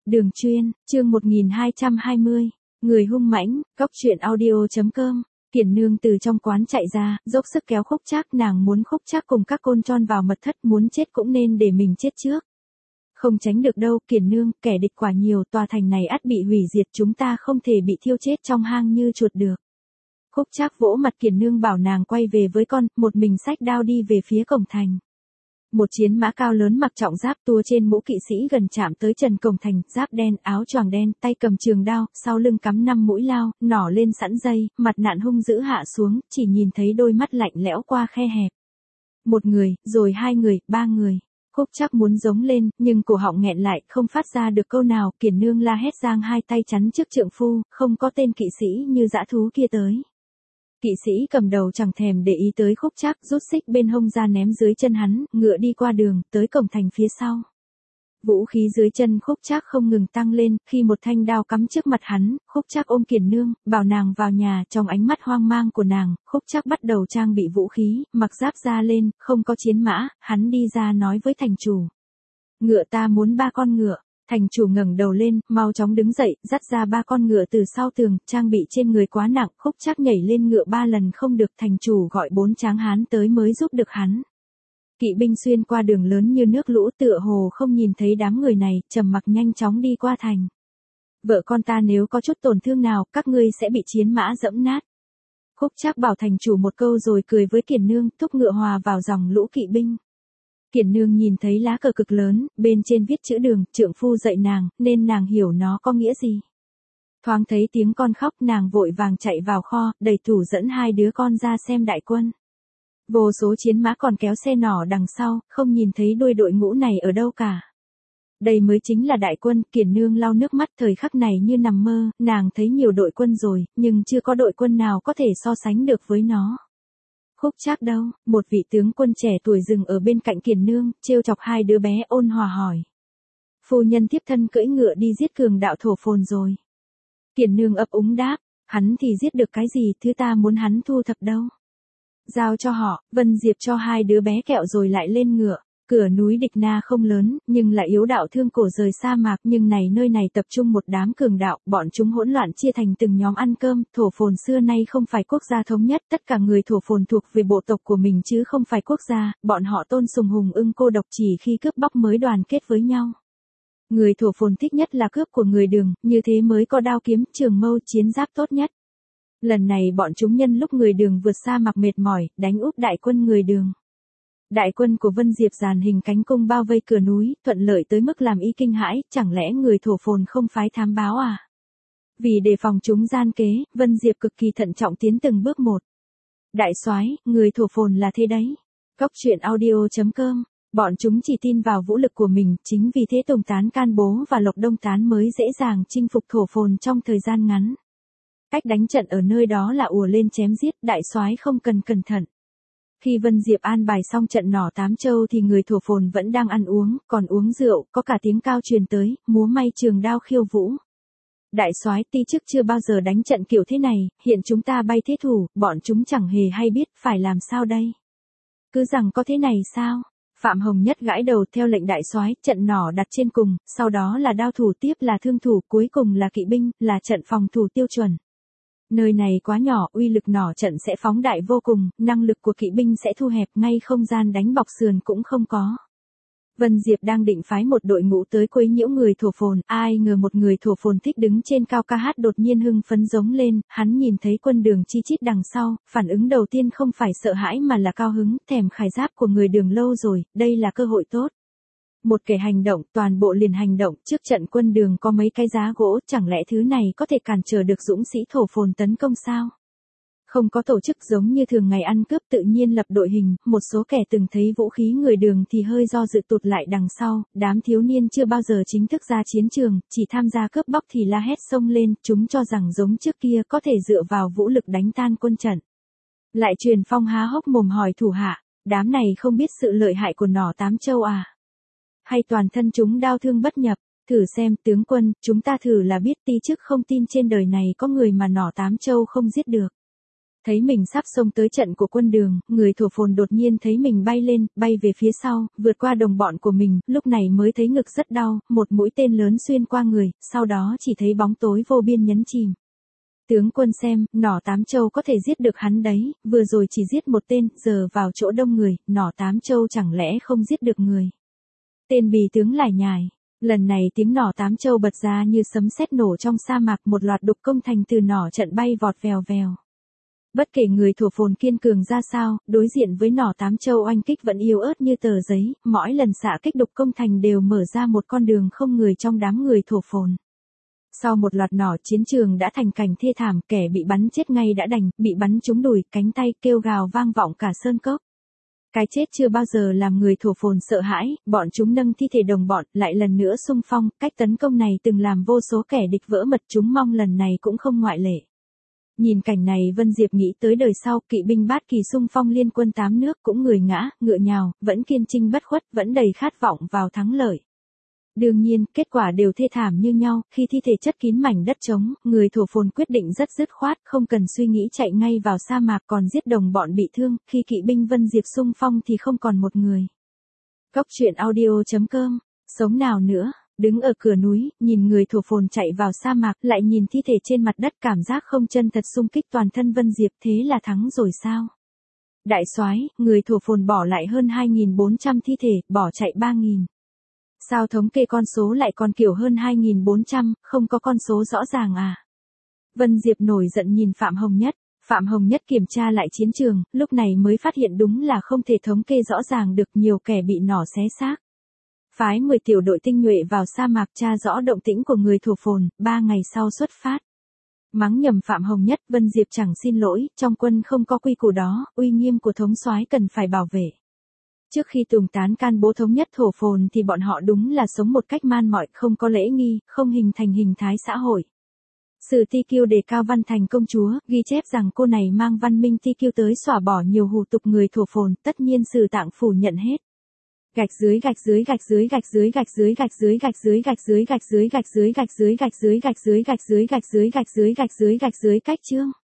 Đường Chuyên, chương 1220, người hung mãnh, góc truyện audio.com. Kiển Nương từ trong quán chạy ra, dốc sức kéo Khúc Trác, nàng muốn Khúc Trác cùng các côn tròn vào mật thất, muốn chết cũng nên để mình chết trước. Không tránh được đâu, Kiển Nương, kẻ địch quả nhiều, tòa thành này ắt bị hủy diệt, chúng ta không thể bị thiêu chết trong hang như chuột được. Khúc Trác vỗ mặt Kiển Nương bảo nàng quay về với con, một mình xách đao đi về phía cổng thành. Một chiến mã cao lớn mặc trọng giáp tua trên mũ kỵ sĩ gần chạm tới trần cổng thành, giáp đen, áo choàng đen, tay cầm trường đao, sau lưng cắm 5 mũi lao, nỏ lên sẵn dây, mặt nạ hung dữ hạ xuống, chỉ nhìn thấy đôi mắt lạnh lẽo qua khe hẹp. Một người, rồi 2 người, 3 người. Khúc Trác muốn giống lên, nhưng cổ họng nghẹn lại, không phát ra được câu nào. Kiển Nương la hét giang 2 tay chắn trước trượng phu, không có tên kỵ sĩ như dã thú kia tới. Kỵ sĩ cầm đầu chẳng thèm để ý tới Khúc Trác, rút xích bên hông ra ném dưới chân hắn, ngựa đi qua đường, tới cổng thành phía sau. Vũ khí dưới chân Khúc Trác không ngừng tăng lên, khi một thanh đao cắm trước mặt hắn, Khúc Trác ôm Kiển Nương, bảo nàng vào nhà. Trong ánh mắt hoang mang của nàng, Khúc Trác bắt đầu trang bị vũ khí, mặc giáp ra lên, không có chiến mã, hắn đi ra nói với thành chủ. Ngựa ta muốn 3 con ngựa. Thành chủ ngẩng đầu lên, mau chóng đứng dậy, dắt ra 3 con ngựa từ sau tường, trang bị trên người quá nặng, Khúc Trác nhảy lên ngựa 3 lần không được, thành chủ gọi 4 tráng hán tới mới giúp được hắn. Kỵ binh xuyên qua đường lớn như nước lũ, tựa hồ không nhìn thấy đám người này, trầm mặc nhanh chóng đi qua thành. Vợ con ta nếu có chút tổn thương nào, các ngươi sẽ bị chiến mã dẫm nát. Khúc Trác bảo thành chủ một câu rồi cười với Kiển Nương, thúc ngựa hòa vào dòng lũ kỵ binh. Kiển Nương nhìn thấy lá cờ cực lớn, bên trên viết chữ Đường, trượng phu dạy nàng, nên nàng hiểu nó có nghĩa gì. Thoáng thấy tiếng con khóc, nàng vội vàng chạy vào kho, đẩy tủ dẫn 2 đứa con ra xem đại quân. Vô số chiến mã còn kéo xe nỏ đằng sau, không nhìn thấy đuôi đội ngũ này ở đâu cả. Đây mới chính là đại quân. Kiển Nương lau nước mắt, thời khắc này như nằm mơ, nàng thấy nhiều đội quân rồi, nhưng chưa có đội quân nào có thể so sánh được với nó. Khúc Trác đâu? Một vị tướng quân trẻ tuổi dừng ở bên cạnh Kiển Nương, trêu chọc 2 đứa bé, ôn hòa hỏi. Phu nhân thiếp thân cưỡi ngựa đi giết cường đạo thổ phồn rồi. Kiển Nương ấp úng đáp, hắn thì giết được cái gì, thứ ta muốn hắn thu thập đâu. Giao cho họ. Vân Diệp cho 2 đứa bé kẹo rồi lại lên ngựa. Cửa núi Địch Na không lớn, nhưng là yếu đạo thương cổ rời sa mạc, nhưng nơi này tập trung một đám cường đạo, bọn chúng hỗn loạn chia thành từng nhóm ăn cơm. Thổ phồn xưa nay không phải quốc gia thống nhất, tất cả người thổ phồn thuộc về bộ tộc của mình chứ không phải quốc gia, bọn họ tôn sùng hùng ưng cô độc, chỉ khi cướp bóc mới đoàn kết với nhau. Người thổ phồn thích nhất là cướp của người Đường, như thế mới có đao kiếm, trường mâu, chiến giáp tốt nhất. Lần này bọn chúng nhân lúc người Đường vượt sa mạc mệt mỏi, đánh úp đại quân người Đường. Đại quân của Vân Diệp dàn hình cánh cung bao vây cửa núi, thuận lợi tới mức làm y kinh hãi, chẳng lẽ người thổ phồn không phái thám báo à? Vì đề phòng chúng gian kế, Vân Diệp cực kỳ thận trọng tiến từng bước một. Đại soái, người thổ phồn là thế đấy. Góc truyện audio.com, bọn chúng chỉ tin vào vũ lực của mình, chính vì thế Tùng Tán Can Bố và Lộc Đông Tán mới dễ dàng chinh phục thổ phồn trong thời gian ngắn. Cách đánh trận ở nơi đó là ùa lên chém giết, đại soái không cần cẩn thận. Khi Vân Diệp an bài xong trận nỏ 8 châu thì người thổ phồn vẫn đang ăn uống, còn uống rượu, có cả tiếng cao truyền tới, múa may trường đao khiêu vũ. Đại soái, ti chức chưa bao giờ đánh trận kiểu thế này, hiện chúng ta bay thế thủ, bọn chúng chẳng hề hay biết, phải làm sao đây? Cứ rằng có thế này sao? Phạm Hồng Nhất gãi đầu. Theo lệnh đại soái, trận nỏ đặt trên cùng, sau đó là đao thủ, tiếp là thương thủ, cuối cùng là kỵ binh, là trận phòng thủ tiêu chuẩn. Nơi này quá nhỏ, uy lực nỏ trận sẽ phóng đại vô cùng, năng lực của kỵ binh sẽ thu hẹp, ngay không gian đánh bọc sườn cũng không có. Vân Diệp đang định phái một đội ngũ tới quấy nhiễu người thổ phồn, ai ngờ một người thổ phồn thích đứng trên cao ca hát đột nhiên hưng phấn giống lên, hắn nhìn thấy quân Đường chi chít đằng sau, phản ứng đầu tiên không phải sợ hãi mà là cao hứng, thèm khải giáp của người Đường lâu rồi, đây là cơ hội tốt. Một kẻ hành động, toàn bộ liền hành động, trước trận quân Đường có mấy cái giá gỗ, chẳng lẽ thứ này có thể cản trở được dũng sĩ thổ phồn tấn công sao? Không có tổ chức giống như thường ngày ăn cướp, tự nhiên lập đội hình, một số kẻ từng thấy vũ khí người Đường thì hơi do dự tụt lại đằng sau, đám thiếu niên chưa bao giờ chính thức ra chiến trường, chỉ tham gia cướp bóc thì la hét xông lên, chúng cho rằng giống trước kia có thể dựa vào vũ lực đánh tan quân trận. Lại truyền phong há hốc mồm hỏi thủ hạ, đám này không biết sự lợi hại của nỏ 8 châu à? Hay toàn thân chúng đao thương bất nhập? Thử xem, tướng quân, chúng ta thử là biết, ti chức không tin trên đời này có người mà nỏ 8 châu không giết được. Thấy mình sắp xông tới trận của quân đường, người thổ phồn đột nhiên thấy mình bay lên, bay về phía sau, vượt qua đồng bọn của mình, lúc này mới thấy ngực rất đau, một mũi tên lớn xuyên qua người, sau đó chỉ thấy bóng tối vô biên nhấn chìm. Tướng quân xem, nỏ Tám Châu có thể giết được hắn đấy, vừa rồi chỉ giết một tên, giờ vào chỗ đông người, nỏ Tám Châu chẳng lẽ không giết được người. Tên bì tướng lải nhải. Lần này tiếng nỏ Tám Châu bật ra như sấm sét nổ trong sa mạc, một loạt đục công thành từ nỏ trận bay vọt vèo vèo. Bất kể người thổ phồn kiên cường ra sao, đối diện với nỏ Tám Châu oanh kích vẫn yếu ớt như tờ giấy, mỗi lần xạ kích đục công thành đều mở ra một con đường không người trong đám người thổ phồn. Sau một loạt nỏ, chiến trường đã thành cảnh thê thảm, kẻ bị bắn chết ngay đã đành, bị bắn trúng đùi, cánh tay, kêu gào vang vọng cả sơn cốc. Cái chết chưa bao giờ làm người thổ phồn sợ hãi, bọn chúng nâng thi thể đồng bọn, lại lần nữa xung phong, cách tấn công này từng làm vô số kẻ địch vỡ mật, chúng mong lần này cũng không ngoại lệ. Nhìn cảnh này Vân Diệp nghĩ tới đời sau, kỵ binh bát kỳ xung phong liên quân 8 nước cũng người ngã, ngựa nhào, vẫn kiên trinh bất khuất, vẫn đầy khát vọng vào thắng lợi. Đương nhiên, kết quả đều thê thảm như nhau, khi thi thể chất kín mảnh đất trống, người thổ phồn quyết định rất dứt khoát, không cần suy nghĩ chạy ngay vào sa mạc còn giết đồng bọn bị thương, khi kỵ binh Vân Diệp xung phong thì không còn một người. Cốc truyện audio.com, sống nào nữa, đứng ở cửa núi, nhìn người thổ phồn chạy vào sa mạc, lại nhìn thi thể trên mặt đất, cảm giác không chân thật xung kích toàn thân Vân Diệp, thế là thắng rồi sao? Đại soái, người thổ phồn bỏ lại hơn 2.400 thi thể, bỏ chạy 3.000. Sao thống kê con số lại còn kiểu hơn 2.400, không có con số rõ ràng à? Vân Diệp nổi giận nhìn Phạm Hồng Nhất. Phạm Hồng Nhất kiểm tra lại chiến trường, lúc này mới phát hiện đúng là không thể thống kê rõ ràng được, nhiều kẻ bị nỏ xé xác. Phái 10 tiểu đội tinh nhuệ vào sa mạc tra rõ động tĩnh của người thổ phồn, 3 ngày sau xuất phát. Mắng nhầm Phạm Hồng Nhất, Vân Diệp chẳng xin lỗi, trong quân không có quy củ đó, uy nghiêm của thống soái cần phải bảo vệ. Trước khi tùng tán can bố thống nhất thổ phồn thì bọn họ đúng là sống một cách man mọi, không có lễ nghi, không hình thành hình thái xã hội. Sử Ti Kiêu đề cao Văn Thành công chúa, ghi chép rằng cô này mang văn minh Ti Kiêu tới xóa bỏ nhiều hủ tục người thổ phồn, tất nhiên Sử Tạng phủ nhận hết. Gạch dưới gạch dưới gạch dưới gạch dưới gạch dưới gạch dưới gạch dưới gạch dưới gạch dưới gạch dưới gạch dưới gạch dưới gạch dưới gạch dưới gạch dưới gạch dưới gạch dưới gạch dưới cách chương.